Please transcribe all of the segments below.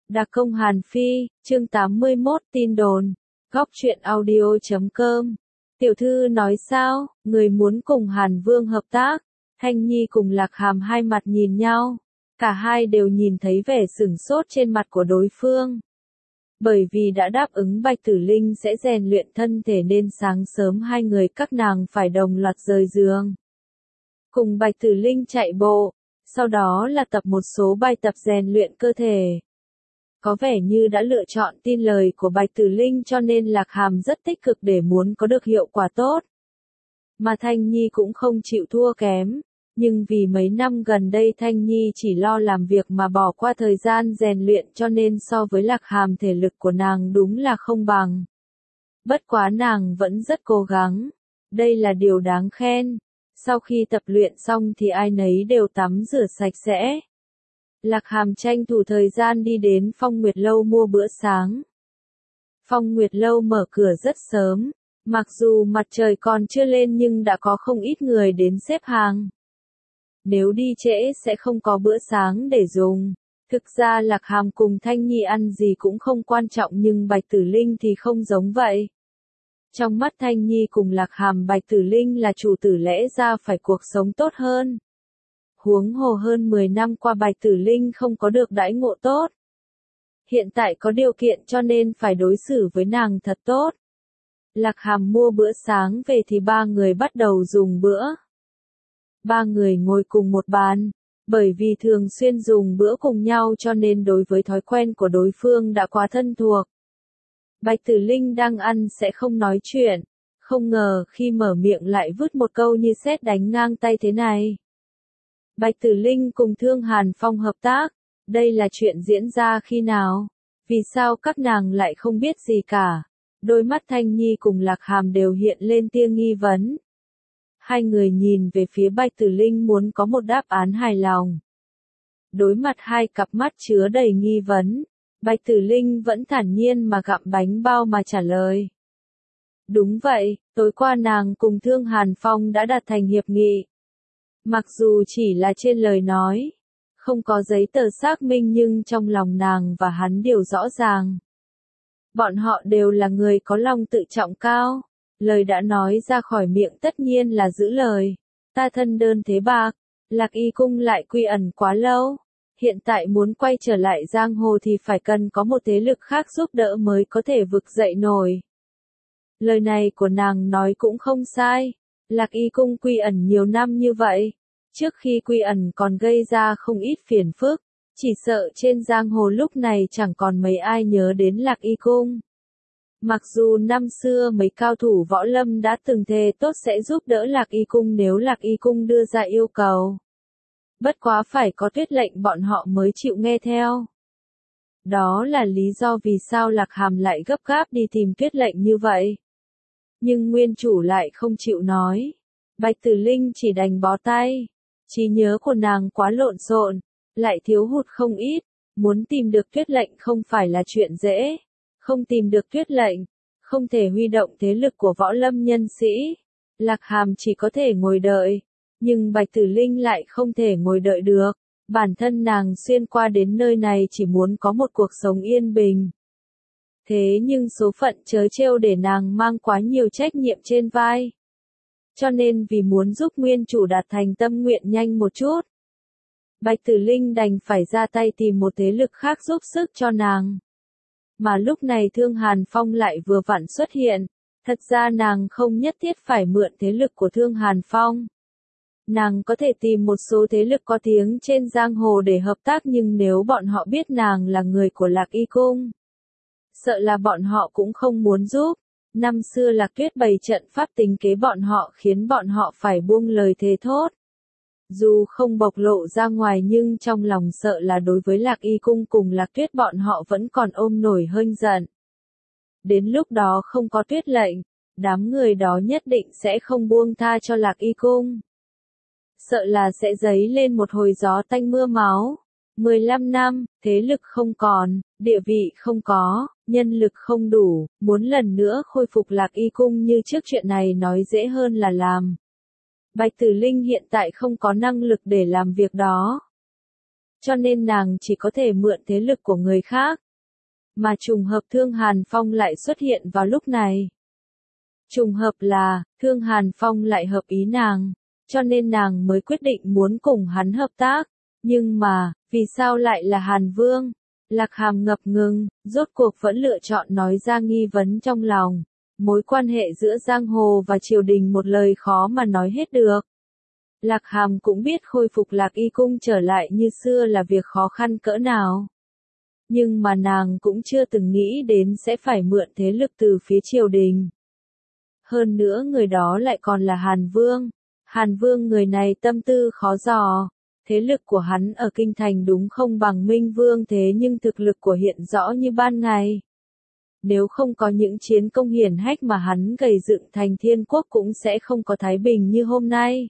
Đặc công Hàn Phi, chương 81 tin đồn. Góc truyện audio.com. Tiểu thư nói sao, người muốn cùng Hàn Vương hợp tác. Thanh Nhi cùng Lạc Hàm hai mặt nhìn nhau. Cả hai đều nhìn thấy vẻ sửng sốt trên mặt của đối phương. Bởi vì đã đáp ứng Bạch Tử Linh sẽ rèn luyện thân thể nên sáng sớm hai người các nàng phải đồng loạt rời giường. Cùng Bạch Tử Linh chạy bộ, sau đó là tập một số bài tập rèn luyện cơ thể. Có vẻ như đã lựa chọn tin lời của Bạch Tử Linh cho nên Lạc Hàm rất tích cực để muốn có được hiệu quả tốt. Mà Thanh Nhi cũng không chịu thua kém, nhưng vì mấy năm gần đây Thanh Nhi chỉ lo làm việc mà bỏ qua thời gian rèn luyện cho nên so với Lạc Hàm thể lực của nàng đúng là không bằng. Bất quá nàng vẫn rất cố gắng, đây là điều đáng khen. Sau khi tập luyện xong thì ai nấy đều tắm rửa sạch sẽ. Lạc Hàm tranh thủ thời gian đi đến Phong Nguyệt Lâu mua bữa sáng. Phong Nguyệt Lâu mở cửa rất sớm, mặc dù mặt trời còn chưa lên nhưng đã có không ít người đến xếp hàng. Nếu đi trễ sẽ không có bữa sáng để dùng. Thực ra Lạc Hàm cùng Thanh Nhi ăn gì cũng không quan trọng nhưng Bạch Tử Linh thì không giống vậy. Trong mắt Thanh Nhi cùng Lạc Hàm Bạch Tử Linh là chủ tử lẽ ra phải cuộc sống tốt hơn. Huống hồ hơn 10 năm qua Bạch Tử Linh không có được đãi ngộ tốt. Hiện tại có điều kiện cho nên phải đối xử với nàng thật tốt. Lạc Hàm mua bữa sáng về thì ba người bắt đầu dùng bữa. Ba người ngồi cùng một bàn, bởi vì thường xuyên dùng bữa cùng nhau cho nên đối với thói quen của đối phương đã quá thân thuộc. Bạch Tử Linh đang ăn sẽ không nói chuyện, không ngờ khi mở miệng lại vứt một câu như sét đánh ngang tay thế này. Bạch Tử Linh cùng Thương Hàn Phong hợp tác, đây là chuyện diễn ra khi nào? Vì sao các nàng lại không biết gì cả? Đôi mắt Thanh Nhi cùng Lạc Hàm đều hiện lên tia nghi vấn. Hai người nhìn về phía Bạch Tử Linh muốn có một đáp án hài lòng. Đối mặt hai cặp mắt chứa đầy nghi vấn, Bạch Tử Linh vẫn thản nhiên mà gặm bánh bao mà trả lời. Đúng vậy, tối qua nàng cùng Thương Hàn Phong đã đạt thành hiệp nghị. Mặc dù chỉ là trên lời nói, không có giấy tờ xác minh nhưng trong lòng nàng và hắn đều rõ ràng. Bọn họ đều là người có lòng tự trọng cao, lời đã nói ra khỏi miệng tất nhiên là giữ lời. Ta thân đơn thế bạc, Lạc Y Cung lại quy ẩn quá lâu, hiện tại muốn quay trở lại giang hồ thì phải cần có một thế lực khác giúp đỡ mới có thể vực dậy nổi. Lời này của nàng nói cũng không sai. Lạc Y Cung quy ẩn nhiều năm như vậy, trước khi quy ẩn còn gây ra không ít phiền phức, chỉ sợ trên giang hồ lúc này chẳng còn mấy ai nhớ đến Lạc Y Cung. Mặc dù năm xưa mấy cao thủ võ lâm đã từng thề tốt sẽ giúp đỡ Lạc Y Cung nếu Lạc Y Cung đưa ra yêu cầu. Bất quá phải có tuyết lệnh bọn họ mới chịu nghe theo. Đó là lý do vì sao Lạc Hàm lại gấp gáp đi tìm tuyết lệnh như vậy. Nhưng nguyên chủ lại không chịu nói. Bạch Tử Linh chỉ đành bó tay. Trí nhớ của nàng quá lộn xộn, lại thiếu hụt không ít. Muốn tìm được tuyết lệnh không phải là chuyện dễ. Không tìm được tuyết lệnh, không thể huy động thế lực của võ lâm nhân sĩ. Lạc Hàm chỉ có thể ngồi đợi. Nhưng Bạch Tử Linh lại không thể ngồi đợi được. Bản thân nàng xuyên qua đến nơi này chỉ muốn có một cuộc sống yên bình. Thế nhưng số phận trớ trêu để nàng mang quá nhiều trách nhiệm trên vai. Cho nên vì muốn giúp nguyên chủ đạt thành tâm nguyện nhanh một chút, Bạch Tử Linh đành phải ra tay tìm một thế lực khác giúp sức cho nàng. Mà lúc này Thương Hàn Phong lại vừa vặn xuất hiện. Thật ra nàng không nhất thiết phải mượn thế lực của Thương Hàn Phong. Nàng có thể tìm một số thế lực có tiếng trên giang hồ để hợp tác nhưng nếu bọn họ biết nàng là người của Lạc Y Cung, sợ là bọn họ cũng không muốn giúp. Năm xưa Lạc Tuyết bày trận pháp tính kế bọn họ khiến bọn họ phải buông lời thề thốt. Dù không bộc lộ ra ngoài nhưng trong lòng sợ là đối với Lạc Y Cung cùng Lạc Tuyết bọn họ vẫn còn ôm nổi hênh giận. Đến lúc đó không có tuyết lệnh, đám người đó nhất định sẽ không buông tha cho Lạc Y Cung. Sợ là sẽ dấy lên một hồi gió tanh mưa máu. 15 năm, thế lực không còn, địa vị không có, nhân lực không đủ, muốn lần nữa khôi phục Lạc Y Cung như trước chuyện này nói dễ hơn là làm. Bạch Tử Linh hiện tại không có năng lực để làm việc đó. cho nên nàng chỉ có thể mượn thế lực của người khác. Mà trùng hợp Thương Hàn Phong lại xuất hiện vào lúc này. Trùng hợp là, Thương Hàn Phong lại hợp ý nàng, cho nên nàng mới quyết định muốn cùng hắn hợp tác. Nhưng mà, vì sao lại là Hàn Vương? Lạc Hàm ngập ngừng, rốt cuộc vẫn lựa chọn nói ra nghi vấn trong lòng. Mối quan hệ giữa giang hồ và triều đình một lời khó mà nói hết được. Lạc Hàm cũng biết khôi phục Lạc Y Cung trở lại như xưa là việc khó khăn cỡ nào. Nhưng mà nàng cũng chưa từng nghĩ đến sẽ phải mượn thế lực từ phía triều đình. Hơn nữa người đó lại còn là Hàn Vương. Hàn Vương người này tâm tư khó dò. Thế lực của hắn ở kinh thành đúng không bằng Minh Vương thế nhưng thực lực của hiện rõ như ban ngày. Nếu không có những chiến công hiển hách mà hắn gầy dựng thành thiên quốc cũng sẽ không có thái bình như hôm nay.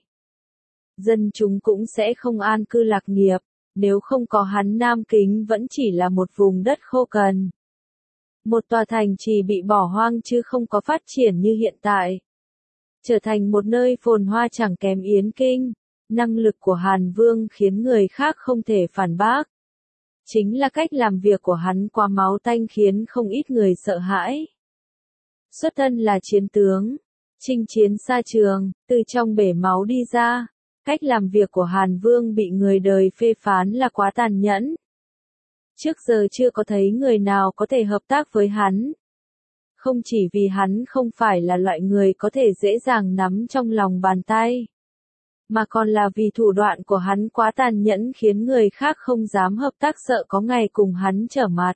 Dân chúng cũng sẽ không an cư lạc nghiệp, nếu không có hắn Nam Kính vẫn chỉ là một vùng đất khô cằn. Một tòa thành chỉ bị bỏ hoang chứ không có phát triển như hiện tại. Trở thành một nơi phồn hoa chẳng kém Yến Kinh, năng lực của Hàn Vương khiến người khác không thể phản bác. Chính là cách làm việc của hắn quá máu tanh khiến không ít người sợ hãi. Xuất thân là chiến tướng, chinh chiến xa trường, từ trong bể máu đi ra. Cách làm việc của Hàn Vương bị người đời phê phán là quá tàn nhẫn. Trước giờ chưa có thấy người nào có thể hợp tác với hắn. Không chỉ vì hắn không phải là loại người có thể dễ dàng nắm trong lòng bàn tay. Mà còn là vì thủ đoạn của hắn quá tàn nhẫn khiến người khác không dám hợp tác sợ có ngày cùng hắn trở mặt.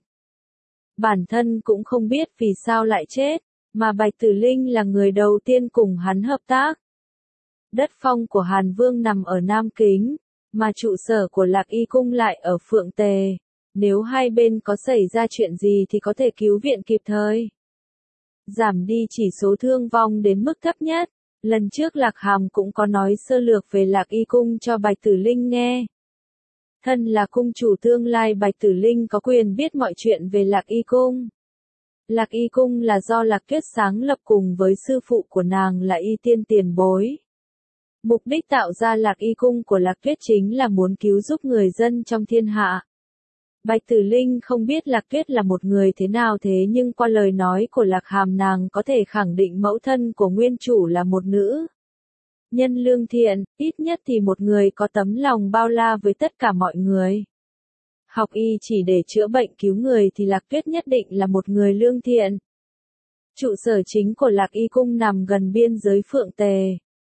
Bản thân cũng không biết vì sao lại chết, mà Bạch Tử Linh là người đầu tiên cùng hắn hợp tác. Đất phong của Hàn Vương nằm ở Nam Kính, mà trụ sở của Lạc Y Cung lại ở Phượng Tề. Nếu hai bên có xảy ra chuyện gì thì có thể cứu viện kịp thời. Giảm đi chỉ số thương vong đến mức thấp nhất. Lần trước Lạc Hàm cũng có nói sơ lược về Lạc Y Cung cho Bạch Tử Linh nghe. Thân là cung chủ tương lai Bạch Tử Linh có quyền biết mọi chuyện về Lạc Y Cung. Lạc Y Cung là do Lạc Tuyết sáng lập cùng với sư phụ của nàng là Y Tiên tiền bối. Mục đích tạo ra Lạc Y Cung của Lạc Tuyết chính là muốn cứu giúp người dân trong thiên hạ. Bạch Tử Linh không biết Lạc Tuyết là một người thế nào thế nhưng qua lời nói của Lạc Hàm nàng có thể khẳng định mẫu thân của nguyên chủ là một nữ nhân lương thiện, ít nhất thì một người có tấm lòng bao la với tất cả mọi người. Học y chỉ để chữa bệnh cứu người thì Lạc Tuyết nhất định là một người lương thiện. Trụ sở chính của Lạc Y Cung nằm gần biên giới Phượng Tề.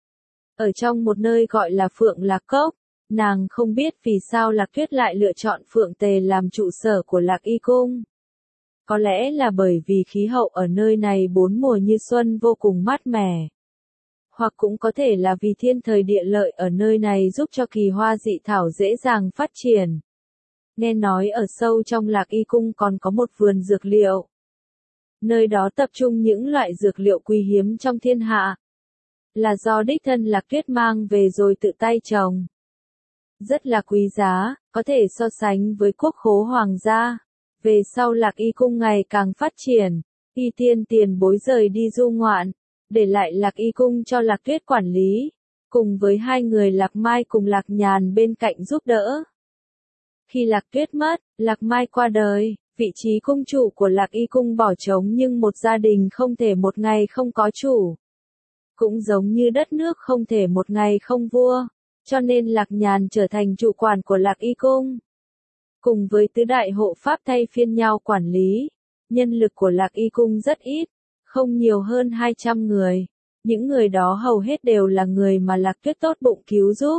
Ở trong một nơi gọi là Phượng Lạc Cốc. Nàng không biết vì sao Lạc Tuyết lại lựa chọn Phượng Tề làm trụ sở của Lạc Y Cung. Có lẽ là bởi vì khí hậu ở nơi này bốn mùa như xuân vô cùng mát mẻ. Hoặc cũng có thể là vì thiên thời địa lợi ở nơi này giúp cho kỳ hoa dị thảo dễ dàng phát triển. Nghe nói ở sâu trong Lạc Y Cung còn có một vườn dược liệu. Nơi đó tập trung những loại dược liệu quý hiếm trong thiên hạ. Là do đích thân Lạc Tuyết mang về rồi tự tay trồng. Rất là quý giá, có thể so sánh với quốc khố hoàng gia. Về sau Lạc Y Cung ngày càng phát triển, Y Tiên tiền bối rời đi du ngoạn, để lại Lạc Y Cung cho Lạc Tuyết quản lý, cùng với hai người Lạc Mai cùng Lạc Nhàn bên cạnh giúp đỡ. Khi Lạc Tuyết mất, Lạc Mai qua đời, vị trí cung chủ của Lạc Y Cung bỏ trống nhưng một gia đình không thể một ngày không có chủ. Cũng giống như đất nước không thể một ngày không vua. Cho nên Lạc Nhàn trở thành chủ quản của Lạc Y Cung. Cùng với tứ đại hộ pháp thay phiên nhau quản lý, nhân lực của Lạc Y Cung rất ít, không nhiều hơn 200 người. Những người đó hầu hết đều là người mà Lạc Tuyết tốt bụng cứu giúp.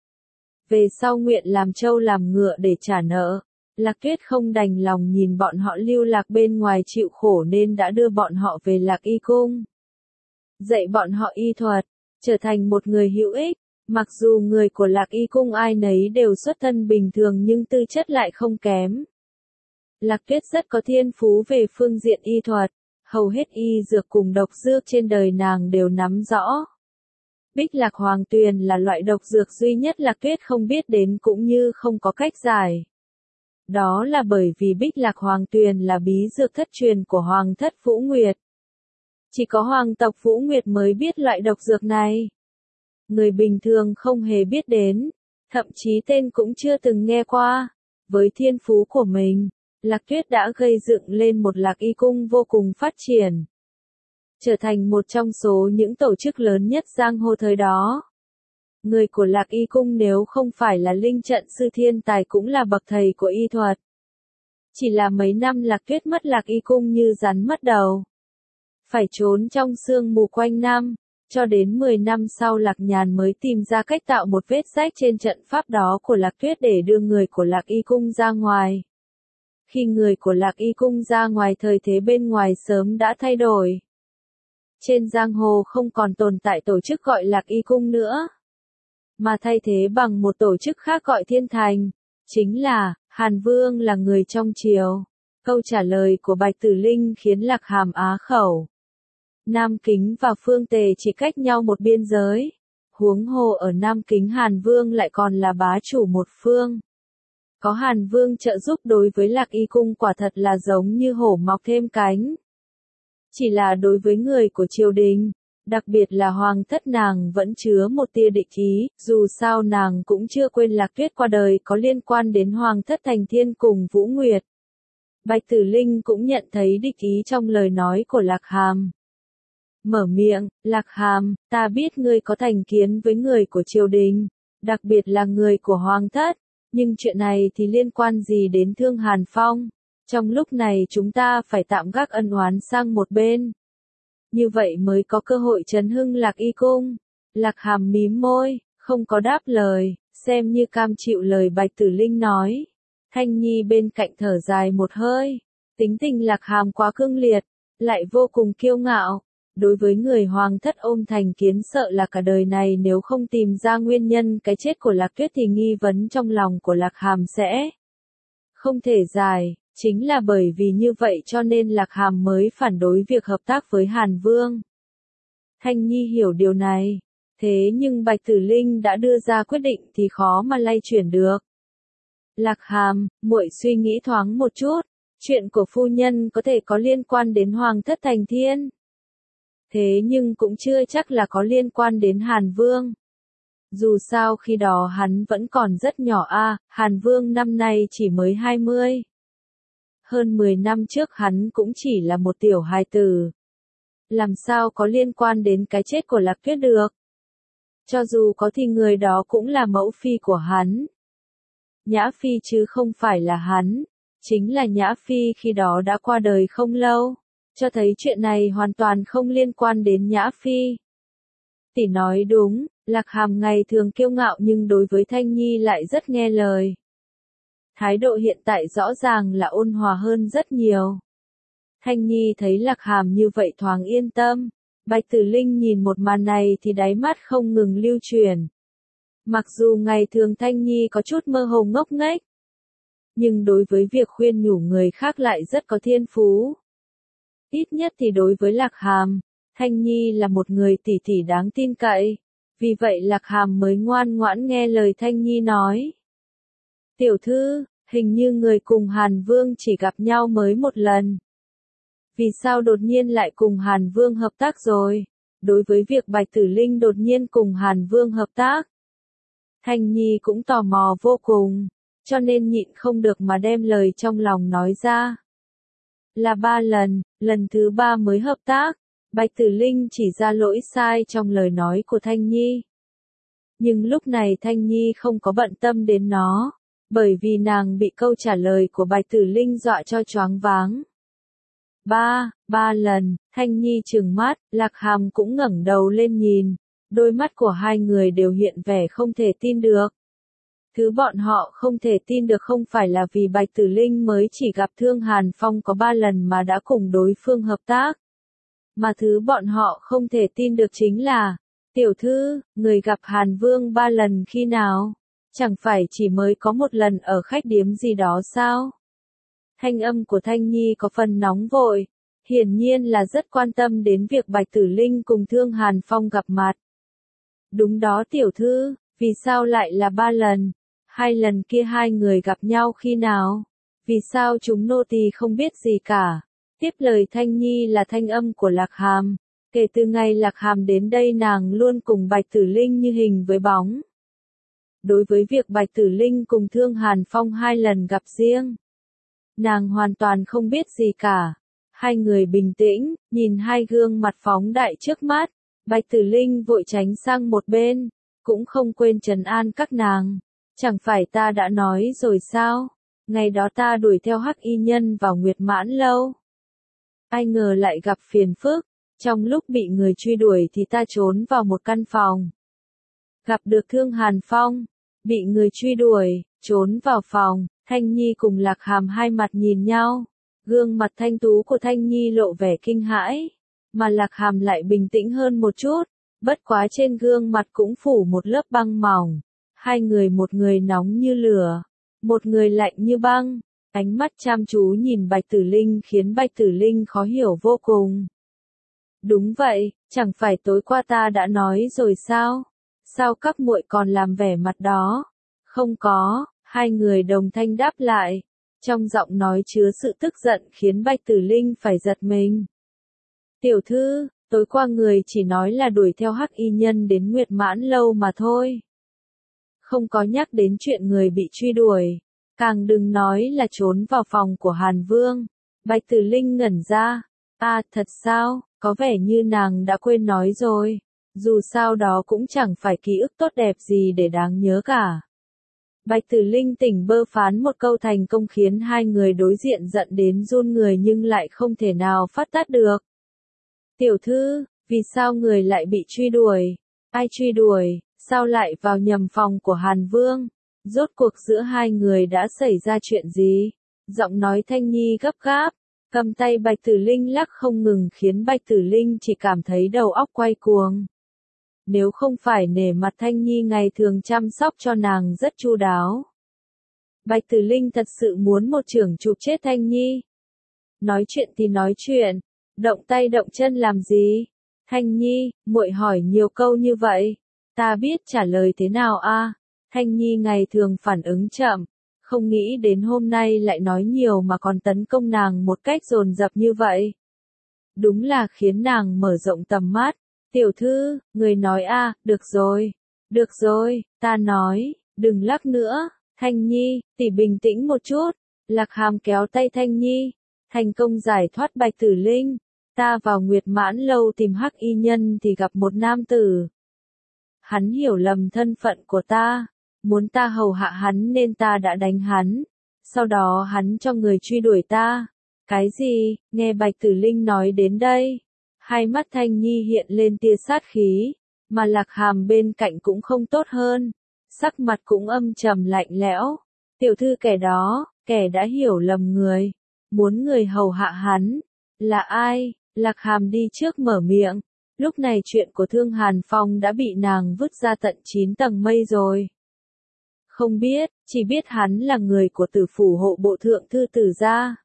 Về sau nguyện làm trâu làm ngựa để trả nợ, Lạc Tuyết không đành lòng nhìn bọn họ lưu lạc bên ngoài chịu khổ nên đã đưa bọn họ về Lạc Y Cung. Dạy bọn họ y thuật, trở thành một người hữu ích. Mặc dù người của Lạc Y Cung ai nấy đều xuất thân bình thường nhưng tư chất lại không kém. Lạc Tuyết rất có thiên phú về phương diện y thuật, hầu hết y dược cùng độc dược trên đời nàng đều nắm rõ. Bích Lạc Hoàng Tuyền là loại độc dược duy nhất Lạc Tuyết không biết đến cũng như không có cách giải. Đó là bởi vì Bích Lạc Hoàng Tuyền là bí dược thất truyền của Hoàng thất Vũ Nguyệt. Chỉ có Hoàng tộc Vũ Nguyệt mới biết loại độc dược này. Người bình thường không hề biết đến, thậm chí tên cũng chưa từng nghe qua. Với thiên phú của mình, Lạc Tuyết đã gây dựng lên một Lạc Y Cung vô cùng phát triển, trở thành một trong số những tổ chức lớn nhất giang hồ thời đó. Người của Lạc Y Cung nếu không phải là linh trận sư thiên tài cũng là bậc thầy của y thuật. Chỉ là mấy năm Lạc Tuyết mất Lạc Y Cung như rắn mất đầu. Phải trốn trong sương mù quanh năm, cho đến 10 năm sau Lạc Nhàn mới tìm ra cách tạo một vết rách trên trận pháp đó của Lạc Tuyết để đưa người của Lạc Y Cung ra ngoài. Khi người của Lạc Y Cung ra ngoài, thời thế bên ngoài sớm đã thay đổi. Trên giang hồ không còn tồn tại tổ chức gọi Lạc Y Cung nữa, mà thay thế bằng một tổ chức khác gọi Thiên Thành, chính là Hàn Vương là người trong triều. Câu trả lời của Bạch Tử Linh khiến Lạc Hàm á khẩu. Nam Kính và Phương Tề chỉ cách nhau một biên giới, huống hồ ở Nam Kính Hàn Vương lại còn là bá chủ một phương. Có Hàn Vương trợ giúp đối với Lạc Y Cung quả thật là giống như hổ mọc thêm cánh. Chỉ là đối với người của triều đình, đặc biệt là hoàng thất, nàng vẫn chứa một tia địch ý, dù sao nàng cũng chưa quên Lạc Tuyết qua đời có liên quan đến hoàng thất Thành Thiên cùng Vũ Nguyệt. Bạch Tử Linh cũng nhận thấy địch ý trong lời nói của Lạc Hàm. Mở miệng, Lạc Hàm, ta biết ngươi có thành kiến với người của triều đình, đặc biệt là người của hoàng thất, nhưng chuyện này thì liên quan gì đến Thương Hàn Phong? Trong lúc này chúng ta phải tạm gác ân oán sang một bên. Như vậy mới có cơ hội trấn hưng Lạc Y Cung. Lạc Hàm mím môi, không có đáp lời, xem như cam chịu lời Bạch Tử Linh nói. Thanh Nhi bên cạnh thở dài một hơi. Tính tình Lạc Hàm quá cương liệt, lại vô cùng kiêu ngạo. Đối với người hoàng thất ôm thành kiến, sợ là cả đời này nếu không tìm ra nguyên nhân cái chết của Lạc Tuyết thì nghi vấn trong lòng của Lạc Hàm sẽ không thể giải. Chính là bởi vì như vậy cho nên Lạc Hàm mới phản đối việc hợp tác với Hàn Vương. Thanh Nhi hiểu điều này, thế nhưng Bạch Tử Linh đã đưa ra quyết định thì khó mà lay chuyển được. Lạc Hàm, muội suy nghĩ thoáng một chút, chuyện của phu nhân có thể có liên quan đến Hoàng thất Thành Thiên. Thế nhưng cũng chưa chắc là có liên quan đến Hàn Vương. Dù sao khi đó hắn vẫn còn rất nhỏ Hàn Vương năm nay chỉ mới 20. Hơn 10 năm trước hắn cũng chỉ là một tiểu hài tử. Làm sao có liên quan đến cái chết của Lạc Tuyết được? Cho dù có thì người đó cũng là mẫu phi của hắn. Nhã Phi chứ không phải là hắn. Chính là Nhã Phi khi đó đã qua đời không lâu. Cho thấy chuyện này hoàn toàn không liên quan đến Nhã Phi. Tỷ nói đúng, Lạc Hàm ngày thường kiêu ngạo nhưng đối với Thanh Nhi lại rất nghe lời. Thái độ hiện tại rõ ràng là ôn hòa hơn rất nhiều. Thanh Nhi thấy Lạc Hàm như vậy thoáng yên tâm. Bạch Tử Linh nhìn một màn này thì đáy mắt không ngừng lưu chuyển. Mặc dù ngày thường Thanh Nhi có chút mơ hồ ngốc nghếch, nhưng đối với việc khuyên nhủ người khác lại rất có thiên phú. Ít nhất thì đối với Lạc Hàm, Thanh Nhi là một người tỷ tỷ đáng tin cậy. Vì vậy Lạc Hàm mới ngoan ngoãn nghe lời Thanh Nhi nói. Tiểu thư, hình như người cùng Hàn Vương chỉ gặp nhau mới một lần. Vì sao đột nhiên lại cùng Hàn Vương hợp tác rồi? Đối với việc Bạch Tử Linh đột nhiên cùng Hàn Vương hợp tác, Thanh Nhi cũng tò mò vô cùng, cho nên nhịn không được mà đem lời trong lòng nói ra. Là 3 lần, lần thứ 3 mới hợp tác. Bạch Tử Linh chỉ ra lỗi sai trong lời nói của Thanh Nhi. Nhưng lúc này Thanh Nhi không có bận tâm đến nó, bởi vì nàng bị câu trả lời của Bạch Tử Linh dọa cho choáng váng. 3 lần, Thanh Nhi trừng mắt, Lạc Hàm cũng ngẩng đầu lên nhìn, đôi mắt của hai người đều hiện vẻ không thể tin được. Thứ bọn họ không thể tin được không phải là vì Bạch Tử Linh mới chỉ gặp Thương Hàn Phong có 3 lần mà đã cùng đối phương hợp tác. Mà thứ bọn họ không thể tin được chính là, tiểu thư, người gặp Hàn Vương 3 lần khi nào? Chẳng phải chỉ mới có một lần ở khách điếm gì đó sao? Thanh âm của Thanh Nhi có phần nóng vội, hiển nhiên là rất quan tâm đến việc Bạch Tử Linh cùng Thương Hàn Phong gặp mặt. Đúng đó tiểu thư, vì sao lại là 3 lần? 2 lần kia hai người gặp nhau khi nào? Vì sao chúng nô tỳ không biết gì cả? Tiếp lời Thanh Nhi là thanh âm của Lạc Hàm. Kể từ ngày Lạc Hàm đến đây nàng luôn cùng Bạch Tử Linh như hình với bóng. đối với việc Bạch Tử Linh cùng Thương Hàn Phong 2 lần gặp riêng. Nàng hoàn toàn không biết gì cả. Hai người bình tĩnh, nhìn hai gương mặt phóng đại trước mắt. Bạch Tử Linh vội tránh sang một bên, cũng không quên trấn an các nàng. Chẳng phải ta đã nói rồi sao? Ngày đó ta đuổi theo Hắc Y Nhân vào Nguyệt Mãn Lâu. Ai ngờ lại gặp phiền phức. Trong lúc bị người truy đuổi thì ta trốn vào một căn phòng. Gặp được Thương Hàn Phong. Bị người truy đuổi, trốn vào phòng. Thanh Nhi cùng Lạc Hàm hai mặt nhìn nhau. Gương mặt thanh tú của Thanh Nhi lộ vẻ kinh hãi. Mà Lạc Hàm lại bình tĩnh hơn một chút. Bất quá trên gương mặt cũng phủ một lớp băng mỏng. Hai người, một người nóng như lửa, một người lạnh như băng. Ánh mắt chăm chú nhìn Bạch Tử Linh khiến Bạch Tử Linh khó hiểu vô cùng. Đúng vậy, chẳng phải tối qua ta đã nói rồi sao? Sao các muội còn làm vẻ mặt đó? Không có, hai người đồng thanh đáp lại. Trong giọng nói chứa sự tức giận khiến Bạch Tử Linh phải giật mình. Tiểu thư, tối qua người chỉ nói là đuổi theo Hắc Y Nhân đến Nguyệt Mãn Lâu mà thôi. Không có nhắc đến chuyện người bị truy đuổi. Càng đừng nói là trốn vào phòng của Hàn Vương. Bạch Tử Linh ngẩn ra. À, thật sao, có vẻ như nàng đã quên nói rồi. Dù sao đó cũng chẳng phải ký ức tốt đẹp gì để đáng nhớ cả. Bạch Tử Linh tỉnh bơ phán một câu thành công khiến hai người đối diện giận đến run người nhưng lại không thể nào phát tát được. Tiểu thư, vì sao người lại bị truy đuổi? Ai truy đuổi? Sao lại vào nhầm phòng của Hàn Vương? Rốt cuộc giữa hai người đã xảy ra chuyện gì? Giọng nói Thanh Nhi gấp gáp, cầm tay Bạch Tử Linh lắc không ngừng khiến Bạch Tử Linh chỉ cảm thấy đầu óc quay cuồng. Nếu không phải nể mặt Thanh Nhi ngày thường chăm sóc cho nàng rất chu đáo. Bạch Tử Linh thật sự muốn một chưởng chụp chết Thanh Nhi. Nói chuyện thì nói chuyện, động tay động chân làm gì? Thanh Nhi, muội hỏi nhiều câu như vậy, ta biết trả lời thế nào a? Thanh Nhi ngày thường phản ứng chậm, không nghĩ đến hôm nay lại nói nhiều mà còn tấn công nàng một cách dồn dập như vậy. Đúng là khiến nàng mở rộng tầm mắt. Tiểu thư, người nói a, được rồi, ta nói, đừng lắc nữa. Thanh Nhi, tỷ bình tĩnh một chút. Lạc Hàm kéo tay Thanh Nhi, thành công giải thoát Bạch Tử Linh. Ta vào Nguyệt Mãn Lâu tìm Hắc Y Nhân thì gặp một nam tử. Hắn hiểu lầm thân phận của ta, muốn ta hầu hạ hắn nên ta đã đánh hắn. Sau đó hắn cho người truy đuổi ta. Cái gì? Nghe Bạch Tử Linh nói đến đây, hai mắt Thanh Nhi hiện lên tia sát khí, mà Lạc Hàm bên cạnh cũng không tốt hơn, sắc mặt cũng âm trầm lạnh lẽo. Tiểu thư kẻ đó, kẻ đã hiểu lầm người, muốn người hầu hạ hắn, là ai? Lạc Hàm đi trước mở miệng. Lúc này chuyện của Thương Hàn Phong đã bị nàng vứt ra tận 9 tầng mây rồi. Không biết, chỉ biết hắn là người của Tử phủ hộ bộ thượng thư Tử gia.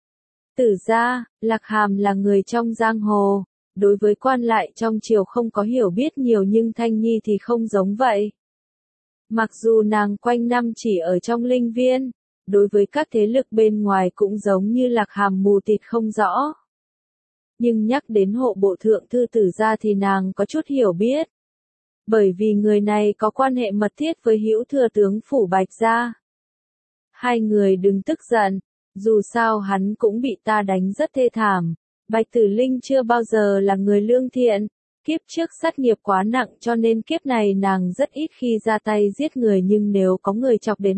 Tử gia, Lạc Hàm là người trong giang hồ, đối với quan lại trong triều không có hiểu biết nhiều nhưng Thanh Nhi thì không giống vậy. Mặc dù nàng quanh năm chỉ ở trong linh viên, đối với các thế lực bên ngoài cũng giống như Lạc Hàm mù tịt không rõ. Nhưng nhắc đến hộ bộ thượng thư Tử gia thì nàng có chút hiểu biết. Bởi vì người này có quan hệ mật thiết với hữu thừa tướng phủ Bạch gia. Hai người đừng tức giận, dù sao hắn cũng bị ta đánh rất thê thảm. Bạch Tử Linh chưa bao giờ là người lương thiện, kiếp trước sát nghiệp quá nặng cho nên kiếp này nàng rất ít khi ra tay giết người nhưng nếu có người chọc đến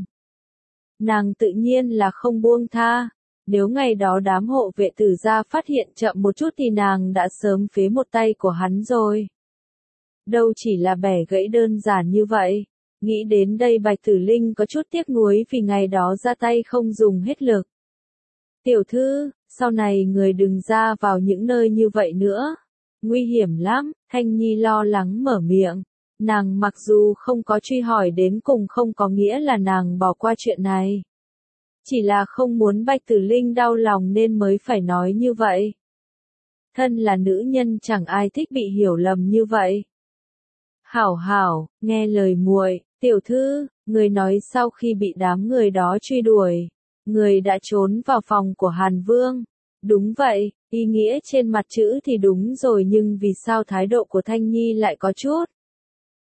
nàng tự nhiên là không buông tha. Nếu ngày đó đám hộ vệ Tử gia phát hiện chậm một chút thì nàng đã sớm phế một tay của hắn rồi. Đâu chỉ là bẻ gãy đơn giản như vậy. Nghĩ đến đây Bạch Tử Linh có chút tiếc nuối vì ngày đó ra tay không dùng hết lực. Tiểu thư, sau này người đừng ra vào những nơi như vậy nữa. Nguy hiểm lắm, Thanh Nhi lo lắng mở miệng. Nàng mặc dù không có truy hỏi đến cùng không có nghĩa là nàng bỏ qua chuyện này. Chỉ là không muốn Bạch Tử Linh đau lòng nên mới phải nói như vậy. Thân là nữ nhân chẳng ai thích bị hiểu lầm như vậy. Hảo hảo, nghe lời muội, tiểu thư, người nói sau khi bị đám người đó truy đuổi, người đã trốn vào phòng của Hàn Vương. Đúng vậy, ý nghĩa trên mặt chữ thì đúng rồi nhưng vì sao thái độ của Thanh Nhi lại có chút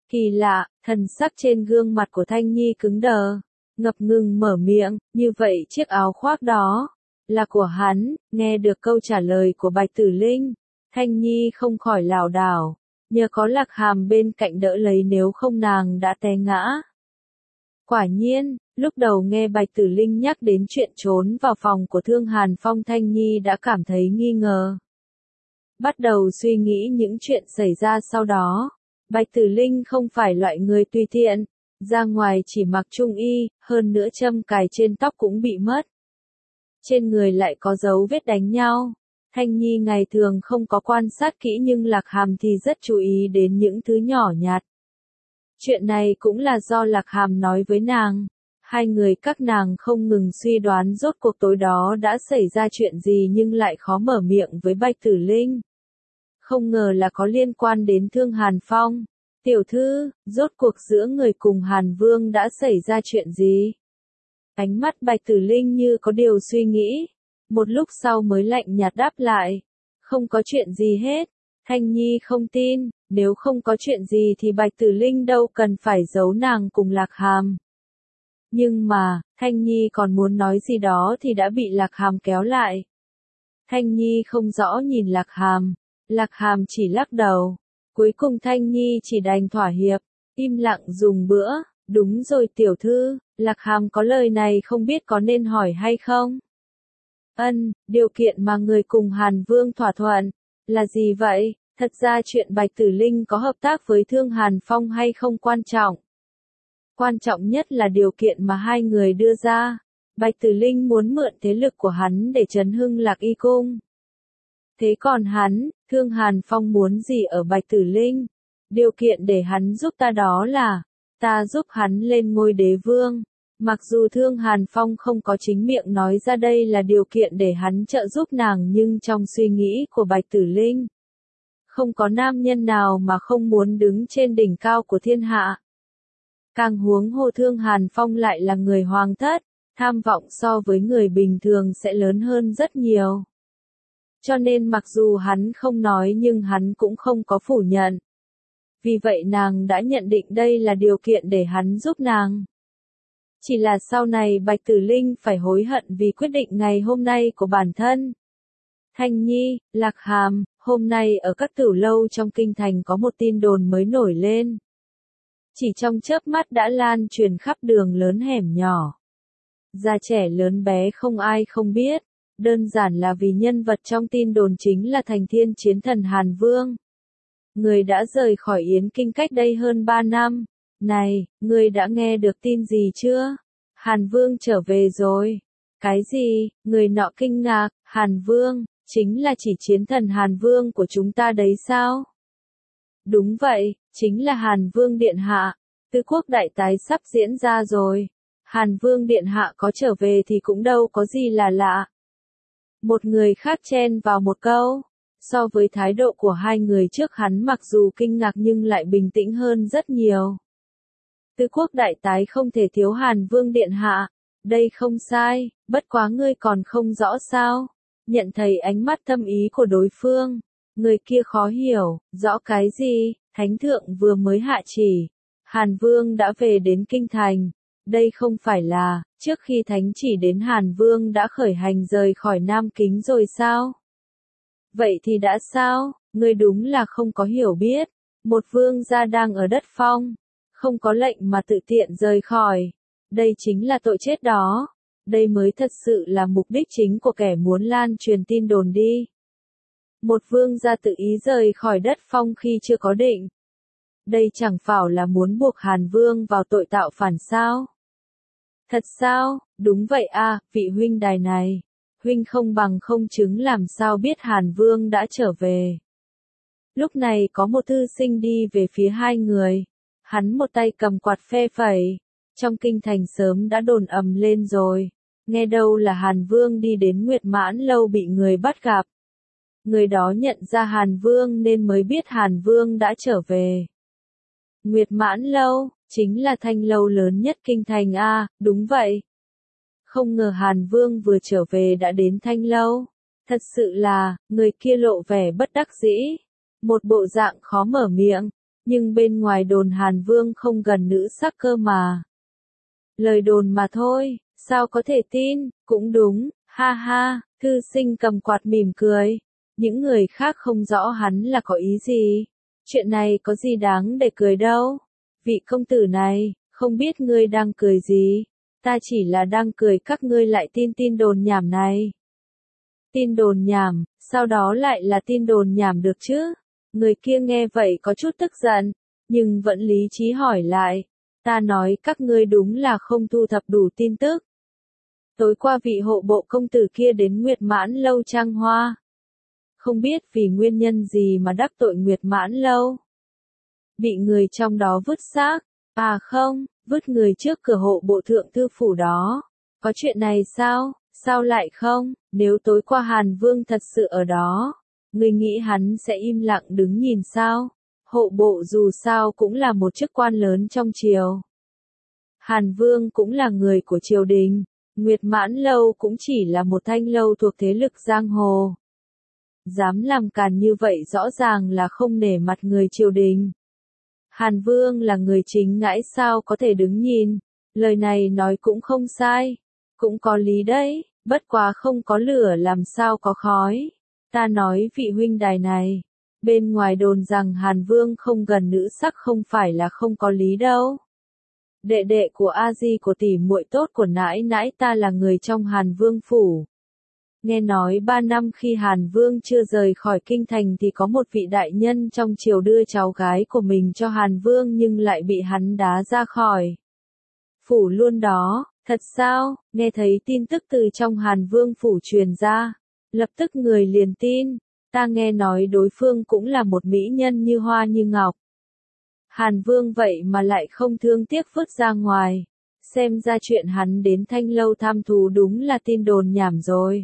Kỳ lạ, thần sắc trên gương mặt của Thanh Nhi cứng đờ, ngập ngừng mở miệng, như vậy chiếc áo khoác đó là của hắn. Nghe được câu trả lời của Bạch Tử Linh, Thanh Nhi không khỏi lảo đảo, nhờ có Lạc Hàm bên cạnh đỡ lấy nếu không nàng đã té ngã. Quả nhiên, lúc đầu nghe Bạch Tử Linh nhắc đến chuyện trốn vào phòng của Thương Hàn Phong, Thanh Nhi đã cảm thấy nghi ngờ. Bắt đầu suy nghĩ những chuyện xảy ra sau đó. Bạch Tử Linh không phải loại người tùy tiện, ra ngoài chỉ mặc trung y, hơn nữa châm cài trên tóc cũng bị mất. Trên người lại có dấu vết đánh nhau. Thanh Nhi ngày thường không có quan sát kỹ nhưng Lạc Hàm thì rất chú ý đến những thứ nhỏ nhặt. Chuyện này cũng là do Lạc Hàm nói với nàng. Hai người các nàng không ngừng suy đoán rốt cuộc tối đó đã xảy ra chuyện gì nhưng lại khó mở miệng với Bạch Tử Linh. Không ngờ là có liên quan đến Thương Hàn Phong. Tiểu thư, rốt cuộc giữa người cùng Hàn Vương đã xảy ra chuyện gì? Ánh mắt Bạch Tử Linh như có điều suy nghĩ. Một lúc sau mới lạnh nhạt đáp lại. Không có chuyện gì hết. Thanh Nhi không tin, nếu không có chuyện gì thì Bạch Tử Linh đâu cần phải giấu nàng cùng Lạc Hàm. Nhưng mà, Thanh Nhi còn muốn nói gì đó thì đã bị Lạc Hàm kéo lại. Thanh Nhi không rõ nhìn Lạc Hàm. Lạc Hàm chỉ lắc đầu. Cuối cùng Thanh Nhi chỉ đành thỏa hiệp, im lặng dùng bữa. Đúng rồi tiểu thư, Lạc Hàm có lời này không biết có nên hỏi hay không? Điều kiện mà người cùng Hàn Vương thỏa thuận, là gì vậy? Thật ra chuyện Bạch Tử Linh có hợp tác với Thương Hàn Phong hay không quan trọng. Quan trọng nhất là điều kiện mà hai người đưa ra. Bạch Tử Linh muốn mượn thế lực của hắn để trấn hưng Lạc Y Cung. Thế còn hắn, Thương Hàn Phong muốn gì ở Bạch Tử Linh? Điều kiện để hắn giúp ta đó là, ta giúp hắn lên ngôi đế vương. Mặc dù Thương Hàn Phong không có chính miệng nói ra đây là điều kiện để hắn trợ giúp nàng nhưng trong suy nghĩ của Bạch Tử Linh, không có nam nhân nào mà không muốn đứng trên đỉnh cao của thiên hạ. Càng huống hồ Thương Hàn Phong lại là người hoàng thất, tham vọng so với người bình thường sẽ lớn hơn rất nhiều. Cho nên mặc dù hắn không nói nhưng hắn cũng không có phủ nhận. Vì vậy nàng đã nhận định đây là điều kiện để hắn giúp nàng. Chỉ là sau này Bạch Tử Linh phải hối hận vì quyết định ngày hôm nay của bản thân. Thanh Nhi, Lạc Hàm, hôm nay ở các tử lâu trong kinh thành có một tin đồn mới nổi lên. Chỉ trong chớp mắt đã lan truyền khắp đường lớn hẻm nhỏ. Già trẻ lớn bé không ai không biết. Đơn giản là vì nhân vật trong tin đồn chính là Thành Thiên Chiến Thần Hàn Vương. Người đã rời khỏi Yến Kinh cách đây hơn 3 năm. Này, người đã nghe được tin gì chưa? Hàn Vương trở về rồi. Cái gì? Người nọ kinh ngạc, Hàn Vương, chính là chỉ chiến thần Hàn Vương của chúng ta đấy sao? Đúng vậy, chính là Hàn Vương Điện Hạ. Tứ quốc đại tái sắp diễn ra rồi. Hàn Vương Điện Hạ có trở về thì cũng đâu có gì là lạ. Một người khác chen vào một câu. So với thái độ của hai người trước hắn mặc dù kinh ngạc nhưng lại bình tĩnh hơn rất nhiều. Tứ quốc đại tái không thể thiếu Hàn Vương Điện Hạ. Đây không sai, bất quá ngươi còn không rõ sao. Nhận thấy ánh mắt thâm ý của đối phương. Người kia khó hiểu, rõ cái gì, Thánh Thượng vừa mới hạ chỉ. Hàn Vương đã về đến Kinh Thành. Đây không phải là, trước khi Thánh chỉ đến Hàn Vương đã khởi hành rời khỏi Nam Kính rồi sao? Vậy thì đã sao, ngươi đúng là không có hiểu biết. Một vương gia đang ở đất phong. Không có lệnh mà tự tiện rời khỏi. Đây chính là tội chết đó. Đây mới thật sự là mục đích chính của kẻ muốn lan truyền tin đồn đi. Một vương gia tự ý rời khỏi đất phong khi chưa có định. Đây chẳng phải là muốn buộc Hàn Vương vào tội tạo phản sao? Thật sao? Đúng vậy à, vị huynh đài này. Huynh không bằng không chứng làm sao biết Hàn Vương đã trở về. Lúc này có một thư sinh đi về phía hai người. Hắn một tay cầm quạt phe phẩy. Trong kinh thành sớm đã đồn ầm lên rồi. Nghe đâu là Hàn Vương đi đến Nguyệt Mãn Lâu bị người bắt gặp. Người đó nhận ra Hàn Vương nên mới biết Hàn Vương đã trở về. Nguyệt Mãn Lâu, chính là thanh lâu lớn nhất kinh thành a, đúng vậy. Không ngờ Hàn Vương vừa trở về đã đến thanh lâu. Thật sự là, người kia lộ vẻ bất đắc dĩ. Một bộ dạng khó mở miệng. Nhưng bên ngoài đồn Hàn Vương không gần nữ sắc cơ mà. Lời đồn mà thôi, sao có thể tin, cũng đúng, ha ha, thư sinh cầm quạt mỉm cười. Những người khác không rõ hắn là có ý gì. Chuyện này có gì đáng để cười đâu. Vị công tử này, không biết ngươi đang cười gì. Ta chỉ là đang cười các ngươi lại tin đồn nhảm này. Tin đồn nhảm, sao đó lại là tin đồn nhảm được chứ? Người kia nghe vậy có chút tức giận, nhưng vẫn lý trí hỏi lại. Ta nói các ngươi đúng là không thu thập đủ tin tức. Tối qua vị hộ bộ công tử kia đến Nguyệt Mãn Lâu Trang Hoa. Không biết vì nguyên nhân gì mà đắc tội Nguyệt Mãn Lâu. Bị người trong đó vứt xác. À không, vứt người trước cửa hộ bộ thượng thư phủ đó. Có chuyện này sao? Sao lại không? Nếu tối qua Hàn Vương thật sự ở đó, người nghĩ hắn sẽ im lặng đứng nhìn sao? Hộ bộ dù sao cũng là một chức quan lớn trong triều. Hàn Vương cũng là người của triều đình. Nguyệt Mãn Lâu cũng chỉ là một thanh lâu thuộc thế lực giang hồ. Dám làm càn như vậy rõ ràng là không nể mặt người triều đình. Hàn Vương là người chính ngãi sao có thể đứng nhìn. Lời này nói cũng không sai. Cũng có lý đấy, bất quá không có lửa làm sao có khói. Ta nói vị huynh đài này. Bên ngoài đồn rằng Hàn Vương không gần nữ sắc không phải là không có lý đâu. Đệ đệ của A Di của tỷ muội tốt của nãi nãi ta là người trong Hàn Vương phủ. Nghe nói 3 năm khi Hàn Vương chưa rời khỏi kinh thành thì có một vị đại nhân trong triều đưa cháu gái của mình cho Hàn Vương nhưng lại bị hắn đá ra khỏi phủ luôn đó. Thật sao? Nghe thấy tin tức từ trong Hàn Vương phủ truyền ra, lập tức người liền tin. Ta nghe nói đối phương cũng là một mỹ nhân như hoa như ngọc. Hàn Vương vậy mà lại không thương tiếc vứt ra ngoài. Xem ra chuyện hắn đến Thanh Lâu tham thú đúng là tin đồn nhảm rồi.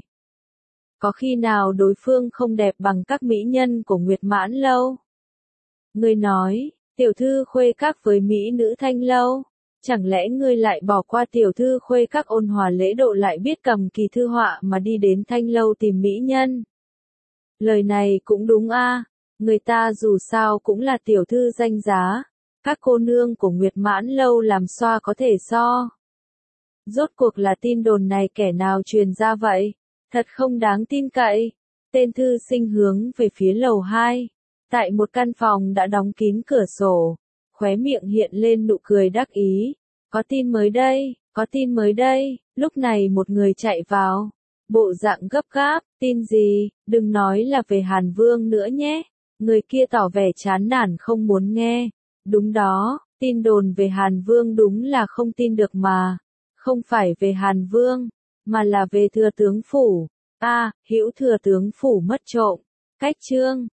Có khi nào đối phương không đẹp bằng các mỹ nhân của Nguyệt Mãn Lâu? Ngươi nói, tiểu thư khuê các với mỹ nữ Thanh Lâu. Chẳng lẽ ngươi lại bỏ qua tiểu thư khuê các ôn hòa lễ độ lại biết cầm kỳ thư họa mà đi đến Thanh Lâu tìm mỹ nhân? Lời này cũng đúng a, người ta dù sao cũng là tiểu thư danh giá. Các cô nương của Nguyệt Mãn Lâu làm xoa có thể so. Rốt cuộc là tin đồn này kẻ nào truyền ra vậy? Thật không đáng tin cậy. Tên thư sinh hướng về phía lầu 2. Tại một căn phòng đã đóng kín cửa sổ. Khóe miệng hiện lên nụ cười đắc ý. Có tin mới đây, có tin mới đây. Lúc này một người chạy vào. Bộ dạng gấp gáp, tin gì, đừng nói là về Hàn Vương nữa nhé. Người kia tỏ vẻ chán nản không muốn nghe. Đúng đó, tin đồn về Hàn Vương đúng là không tin được mà. Không phải về Hàn Vương, mà là về thừa tướng phủ. Hữu thừa tướng phủ mất trộm. Cách chương